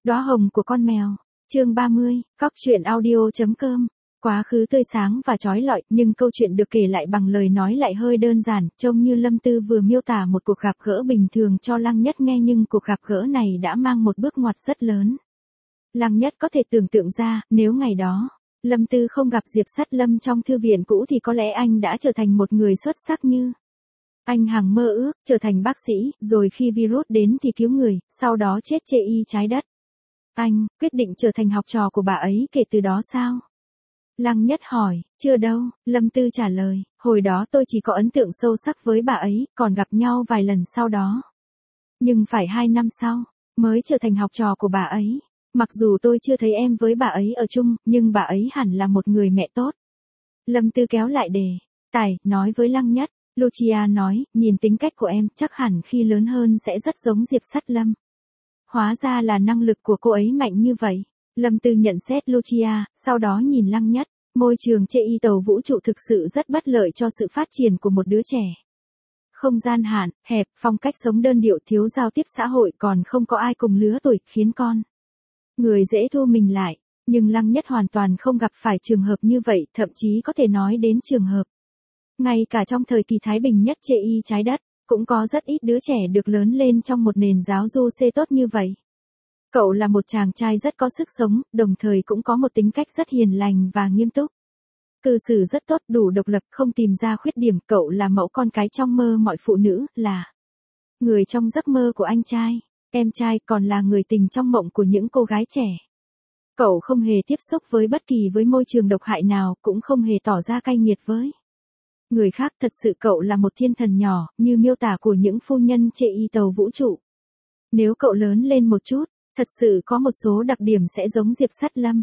Đóa hồng của con mèo. Chương 30, Cóc truyện audio.com. Quá khứ tươi sáng và chói lọi, nhưng câu chuyện được kể lại bằng lời nói lại hơi đơn giản, trông như Lâm Tư vừa miêu tả một cuộc gặp gỡ bình thường cho Lăng Nhất nghe, nhưng cuộc gặp gỡ này đã mang một bước ngoặt rất lớn. Lăng Nhất có thể tưởng tượng ra, nếu ngày đó, Lâm Tư không gặp Diệp Sắt Lâm trong thư viện cũ thì có lẽ anh đã trở thành một người xuất sắc như anh hằng mơ ước, trở thành bác sĩ, rồi khi virus đến thì cứu người, sau đó chết chê y trái đất. Anh quyết định trở thành học trò của bà ấy kể từ đó sao? Lăng Nhất hỏi. Chưa đâu, Lâm Tư trả lời, hồi đó tôi chỉ có ấn tượng sâu sắc với bà ấy, còn gặp nhau vài lần sau đó. Nhưng phải 2 năm sau, mới trở thành học trò của bà ấy. Mặc dù tôi chưa thấy em với bà ấy ở chung, nhưng bà ấy hẳn là một người mẹ tốt. Lâm Tư kéo lại đề tài, nói với Lăng Nhất. Lucia nói, nhìn tính cách của em, chắc hẳn khi lớn hơn sẽ rất giống Diệp Sắt Lâm. Hóa ra là năng lực của cô ấy mạnh như vậy. Lâm Tư nhận xét Lucia, sau đó nhìn Lăng Nhất. Môi trường chê y tàu vũ trụ thực sự rất bất lợi cho sự phát triển của một đứa trẻ. Không gian hạn, hẹp, phong cách sống đơn điệu, thiếu giao tiếp xã hội, còn không có ai cùng lứa tuổi, khiến con người dễ thu mình lại. Nhưng Lăng Nhất hoàn toàn không gặp phải trường hợp như vậy, thậm chí có thể nói đến trường hợp. Ngay cả trong thời kỳ thái bình nhất chê y trái đất, cũng có rất ít đứa trẻ được lớn lên trong một nền giáo dục tốt như vậy. Cậu là một chàng trai rất có sức sống, đồng thời cũng có một tính cách rất hiền lành và nghiêm túc. Cư xử rất tốt, đủ độc lập, không tìm ra khuyết điểm. Cậu là mẫu con cái trong mơ mọi phụ nữ, là người trong giấc mơ của anh trai, em trai, còn là người tình trong mộng của những cô gái trẻ. Cậu không hề tiếp xúc với môi trường độc hại nào, cũng không hề tỏ ra cay nghiệt với người khác. Thật sự cậu là một thiên thần nhỏ, như miêu tả của những phu nhân chê y tàu vũ trụ. Nếu cậu lớn lên một chút, thật sự có một số đặc điểm sẽ giống Diệp Sắt Lâm.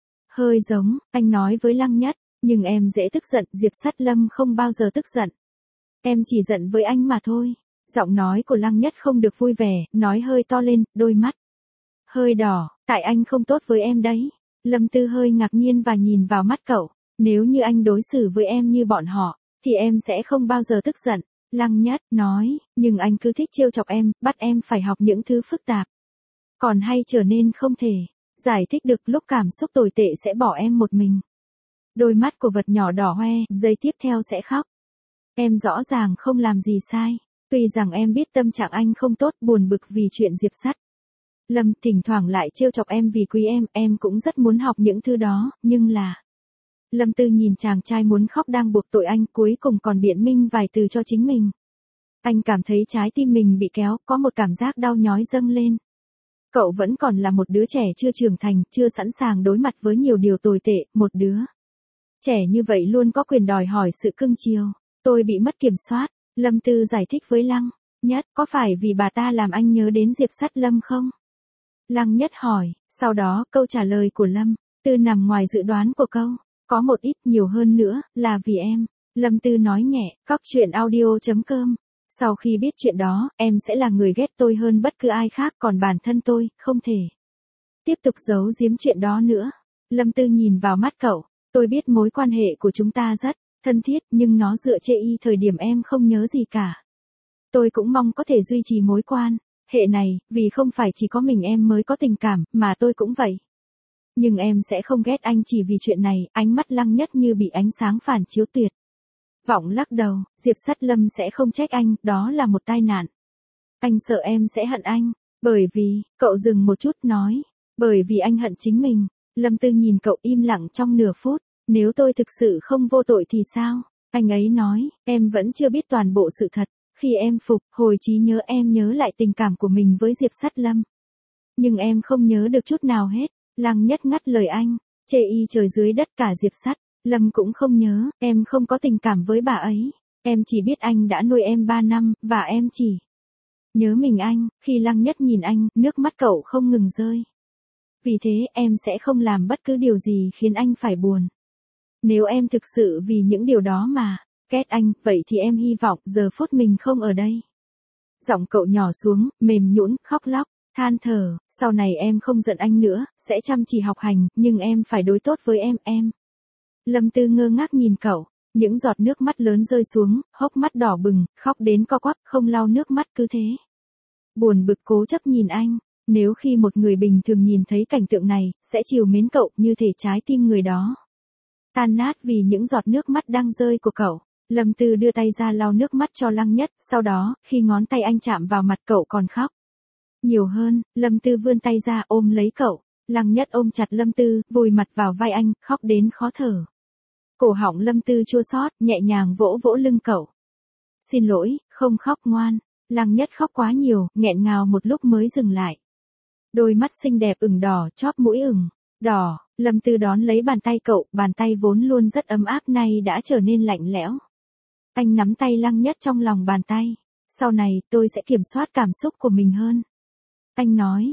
Hơi giống, anh nói với Lăng Nhất, nhưng em dễ tức giận, Diệp Sắt Lâm không bao giờ tức giận. Em chỉ giận với anh mà thôi. Giọng nói của Lăng Nhất không được vui vẻ, nói hơi to lên, đôi mắt hơi đỏ, tại anh không tốt với em đấy. Lâm Tư hơi ngạc nhiên và nhìn vào mắt cậu. Nếu như anh đối xử với em như bọn họ, thì em sẽ không bao giờ tức giận. Lăng Nhất nói, nhưng anh cứ thích trêu chọc em, bắt em phải học những thứ phức tạp. Còn hay trở nên không thể giải thích được, lúc cảm xúc tồi tệ sẽ bỏ em một mình. Đôi mắt của vật nhỏ đỏ hoe, giây tiếp theo sẽ khóc. Em rõ ràng không làm gì sai. Tuy rằng em biết tâm trạng anh không tốt, buồn bực vì chuyện Diệp Sắt Lâm, thỉnh thoảng lại trêu chọc em vì quý em cũng rất muốn học những thứ đó, nhưng là... Lâm Tư nhìn chàng trai muốn khóc đang buộc tội anh, cuối cùng còn biện minh vài từ cho chính mình. Anh cảm thấy trái tim mình bị kéo, có một cảm giác đau nhói dâng lên. Cậu vẫn còn là một đứa trẻ chưa trưởng thành, chưa sẵn sàng đối mặt với nhiều điều tồi tệ, một đứa trẻ như vậy luôn có quyền đòi hỏi sự cưng chiều. Tôi bị mất kiểm soát, Lâm Tư giải thích với Lăng Nhất, có phải vì bà ta làm anh nhớ đến Diệp Sắt Lâm không? Lăng Nhất hỏi, sau đó câu trả lời của Lâm Tư nằm ngoài dự đoán của câu. Có một ít, nhiều hơn nữa, là vì em. Lâm Tư nói nhẹ. Cóc truyện audio.com. Sau khi biết chuyện đó, em sẽ là người ghét tôi hơn bất cứ ai khác, còn bản thân tôi, không thể tiếp tục giấu giếm chuyện đó nữa. Lâm Tư nhìn vào mắt cậu. Tôi biết mối quan hệ của chúng ta rất thân thiết, nhưng nó dựa chê y thời điểm em không nhớ gì cả. Tôi cũng mong có thể duy trì mối quan hệ này, vì không phải chỉ có mình em mới có tình cảm, mà tôi cũng vậy. Nhưng em sẽ không ghét anh chỉ vì chuyện này. Ánh mắt Lăng Nhất như bị ánh sáng phản chiếu tuyệt vọng lắc đầu. Diệp Sắt Lâm sẽ không trách anh, đó là một tai nạn. Anh sợ em sẽ hận anh, bởi vì, cậu dừng một chút nói, bởi vì anh hận chính mình. Lâm Tư nhìn cậu im lặng trong nửa phút. Nếu tôi thực sự không vô tội thì sao? Anh ấy nói, em vẫn chưa biết toàn bộ sự thật. Khi em phục hồi trí nhớ, em nhớ lại tình cảm của mình với Diệp Sắt Lâm. Nhưng em không nhớ được chút nào hết. Lăng Nhất ngắt lời anh, chê y trời dưới đất cả Diệp Sắt Lâm cũng không nhớ, em không có tình cảm với bà ấy. Em chỉ biết anh đã nuôi em 3 năm, và em chỉ nhớ mình anh. Khi Lăng Nhất nhìn anh, nước mắt cậu không ngừng rơi. Vì thế, em sẽ không làm bất cứ điều gì khiến anh phải buồn. Nếu em thực sự vì những điều đó mà ghét anh, vậy thì em hy vọng giờ phút mình không ở đây. Giọng cậu nhỏ xuống, mềm nhũn, khóc lóc. Than thở, sau này em không giận anh nữa, sẽ chăm chỉ học hành, nhưng em phải đối tốt với em. Lâm Tư ngơ ngác nhìn cậu, những giọt nước mắt lớn rơi xuống, hốc mắt đỏ bừng, khóc đến co quắp, không lau nước mắt, cứ thế buồn bực cố chấp nhìn anh. Nếu khi một người bình thường nhìn thấy cảnh tượng này, sẽ trìu mến cậu như thể trái tim người đó tan nát vì những giọt nước mắt đang rơi của cậu. Lâm Tư đưa tay ra lau nước mắt cho Lăng Nhất, sau đó, khi ngón tay anh chạm vào mặt cậu còn khóc. Nhiều hơn, Lâm Tư vươn tay ra ôm lấy cậu. Lăng Nhất ôm chặt Lâm Tư, vùi mặt vào vai anh, khóc đến khó thở. Cổ họng Lâm Tư chua xót, nhẹ nhàng vỗ vỗ lưng cậu. Xin lỗi, không khóc ngoan. Lăng Nhất khóc quá nhiều, nghẹn ngào một lúc mới dừng lại. Đôi mắt xinh đẹp ửng đỏ, chóp mũi ửng đỏ. Lâm Tư đón lấy bàn tay cậu, bàn tay vốn luôn rất ấm áp nay đã trở nên lạnh lẽo. Anh nắm tay Lăng Nhất trong lòng bàn tay. Sau này, tôi sẽ kiểm soát cảm xúc của mình hơn. Anh nói,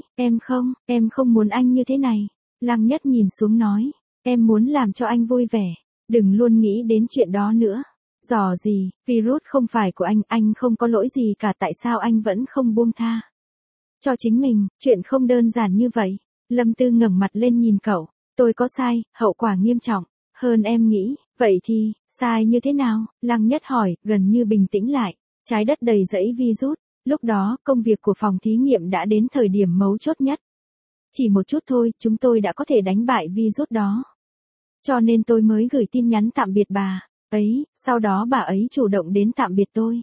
em không muốn anh như thế này. Lăng Nhất nhìn xuống nói, em muốn làm cho anh vui vẻ. Đừng luôn nghĩ đến chuyện đó nữa. Dò gì, virus không phải của anh không có lỗi gì cả, tại sao anh vẫn không buông tha cho chính mình, chuyện không đơn giản như vậy. Lâm Tư ngẩng mặt lên nhìn cậu, tôi có sai, hậu quả nghiêm trọng hơn em nghĩ, vậy thì, sai như thế nào? Lăng Nhất hỏi, gần như bình tĩnh lại, trái đất đầy rẫy virus, lúc đó công việc của phòng thí nghiệm đã đến thời điểm mấu chốt nhất. Chỉ một chút thôi, chúng tôi đã có thể đánh bại virus đó. Cho nên tôi mới gửi tin nhắn tạm biệt bà ấy, sau đó bà ấy chủ động đến tạm biệt tôi.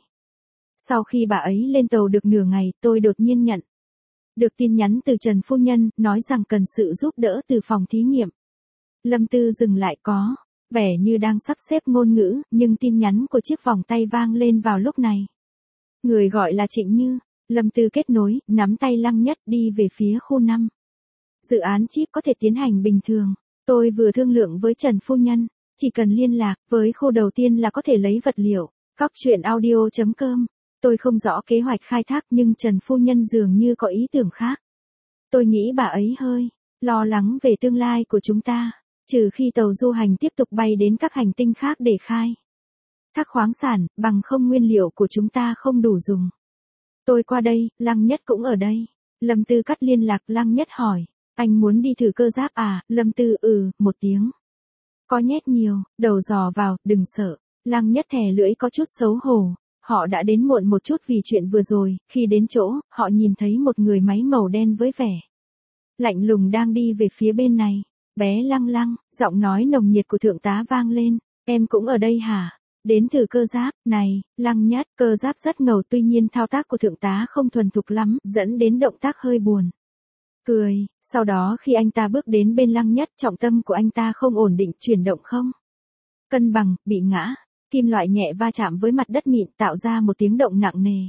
Sau khi bà ấy lên tàu được nửa ngày, tôi đột nhiên nhận được tin nhắn từ Trần Phu Nhân, nói rằng cần sự giúp đỡ từ phòng thí nghiệm. Lâm Tư dừng lại có vẻ như đang sắp xếp ngôn ngữ, nhưng tin nhắn của chiếc vòng tay vang lên vào lúc này. Người gọi là Trịnh Như. Lâm Tư kết nối, nắm tay Lăng Nhất đi về phía khu 5. Dự án chip có thể tiến hành bình thường. Tôi vừa thương lượng với Trần Phu Nhân, chỉ cần liên lạc với khu đầu tiên là có thể lấy vật liệu. Cóc truyện audio.com. Tôi không rõ kế hoạch khai thác nhưng Trần Phu Nhân dường như có ý tưởng khác. Tôi nghĩ bà ấy hơi lo lắng về tương lai của chúng ta, trừ khi tàu du hành tiếp tục bay đến các hành tinh khác để khai thác khoáng sản, bằng không nguyên liệu của chúng ta không đủ dùng. Tôi qua đây, Lăng Nhất cũng ở đây. Lâm Tư cắt liên lạc. Lăng Nhất hỏi, anh muốn đi thử cơ giáp à? Lâm Tư một tiếng. Có nhét nhiều, đầu dò vào, đừng sợ. Lăng Nhất thè lưỡi có chút xấu hổ. Họ đã đến muộn một chút vì chuyện vừa rồi, khi đến chỗ, họ nhìn thấy một người máy màu đen với vẻ lạnh lùng đang đi về phía bên này. Bé Lăng Lăng, giọng nói nồng nhiệt của thượng tá vang lên, em cũng ở đây hả? Đến thử cơ giáp, này, Lăng Nhất, cơ giáp rất ngầu, tuy nhiên thao tác của thượng tá không thuần thục lắm, dẫn đến động tác hơi buồn cười. Sau đó khi anh ta bước đến bên Lăng Nhất, trọng tâm của anh ta không ổn định, chuyển động không cân bằng, bị ngã. Kim loại nhẹ va chạm với mặt đất mịn tạo ra một tiếng động nặng nề.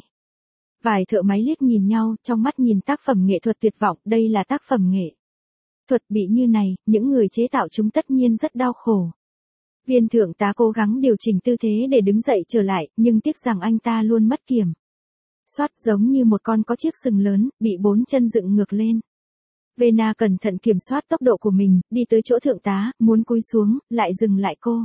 Vài thợ máy liếc nhìn nhau, trong mắt nhìn tác phẩm nghệ thuật tuyệt vọng, đây là tác phẩm nghệ thuật bị như này, những người chế tạo chúng tất nhiên rất đau khổ. Viên thượng tá cố gắng điều chỉnh tư thế để đứng dậy trở lại, nhưng tiếc rằng anh ta luôn mất kiểm soát, giống như một con có chiếc sừng lớn, bị 4 chân dựng ngược lên. Vena cẩn thận kiểm soát tốc độ của mình, đi tới chỗ thượng tá, muốn cúi xuống, lại dừng lại cô.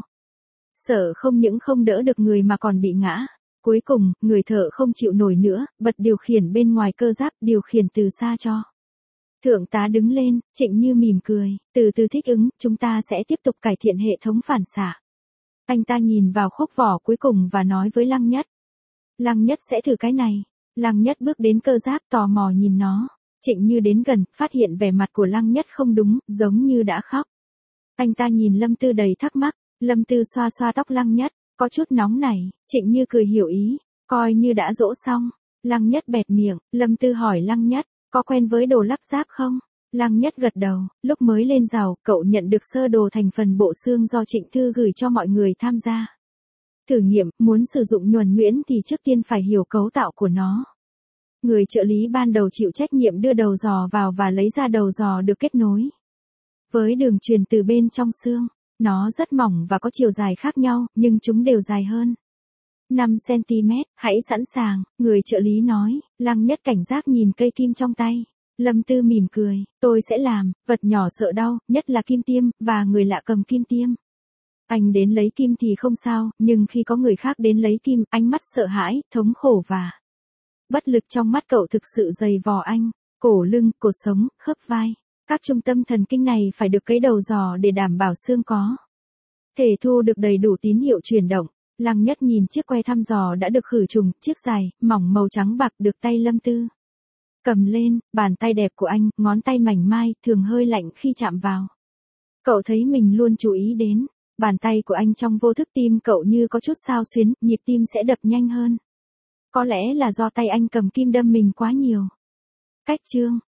Sợ không những không đỡ được người mà còn bị ngã. Cuối cùng, người thợ không chịu nổi nữa, bật điều khiển bên ngoài cơ giáp, điều khiển từ xa cho. Thượng tá đứng lên, Trịnh Như mỉm cười, từ từ thích ứng, chúng ta sẽ tiếp tục cải thiện hệ thống phản xạ. Anh ta nhìn vào khúc vỏ cuối cùng và nói với Lăng Nhất. Lăng Nhất sẽ thử cái này. Lăng Nhất bước đến cơ giáp tò mò nhìn nó. Trịnh Như đến gần, phát hiện vẻ mặt của Lăng Nhất không đúng, giống như đã khóc. Anh ta nhìn Lâm Tư đầy thắc mắc. Lâm Tư xoa xoa tóc Lăng Nhất, có chút nóng nảy. Trịnh Như cười hiểu ý, coi như đã dỗ xong. Lăng Nhất bẹt miệng. Lâm Tư hỏi Lăng Nhất, có quen với đồ lắp ráp không? Lăng Nhất gật đầu. Lúc mới lên giàu, cậu nhận được sơ đồ thành phần bộ xương do Trịnh Thư gửi cho mọi người tham gia thử nghiệm. Muốn sử dụng nhuần nhuyễn thì trước tiên phải hiểu cấu tạo của nó. Người trợ lý ban đầu chịu trách nhiệm đưa đầu giò vào và lấy ra đầu giò được kết nối với đường truyền từ bên trong xương. Nó rất mỏng và có chiều dài khác nhau, nhưng chúng đều dài hơn 5 cm, hãy sẵn sàng, người trợ lý nói. Lăng Nhất cảnh giác nhìn cây kim trong tay. Lâm Tư mỉm cười, tôi sẽ làm, vật nhỏ sợ đau, nhất là kim tiêm, và người lạ cầm kim tiêm. Anh đến lấy kim thì không sao, nhưng khi có người khác đến lấy kim, ánh mắt sợ hãi, thống khổ và bất lực trong mắt cậu thực sự dày vò anh. Cổ lưng, cột sống, khớp vai. Các trung tâm thần kinh này phải được cấy đầu giò để đảm bảo xương có thể thu được đầy đủ tín hiệu chuyển động. Lăng Nhất nhìn chiếc que thăm dò đã được khử trùng, chiếc dài, mỏng màu trắng bạc được tay Lâm Tư cầm lên, bàn tay đẹp của anh, ngón tay mảnh mai, thường hơi lạnh khi chạm vào. Cậu thấy mình luôn chú ý đến, bàn tay của anh trong vô thức tim cậu như có chút xao xuyến, nhịp tim sẽ đập nhanh hơn. Có lẽ là do tay anh cầm kim đâm mình quá nhiều. Cách chương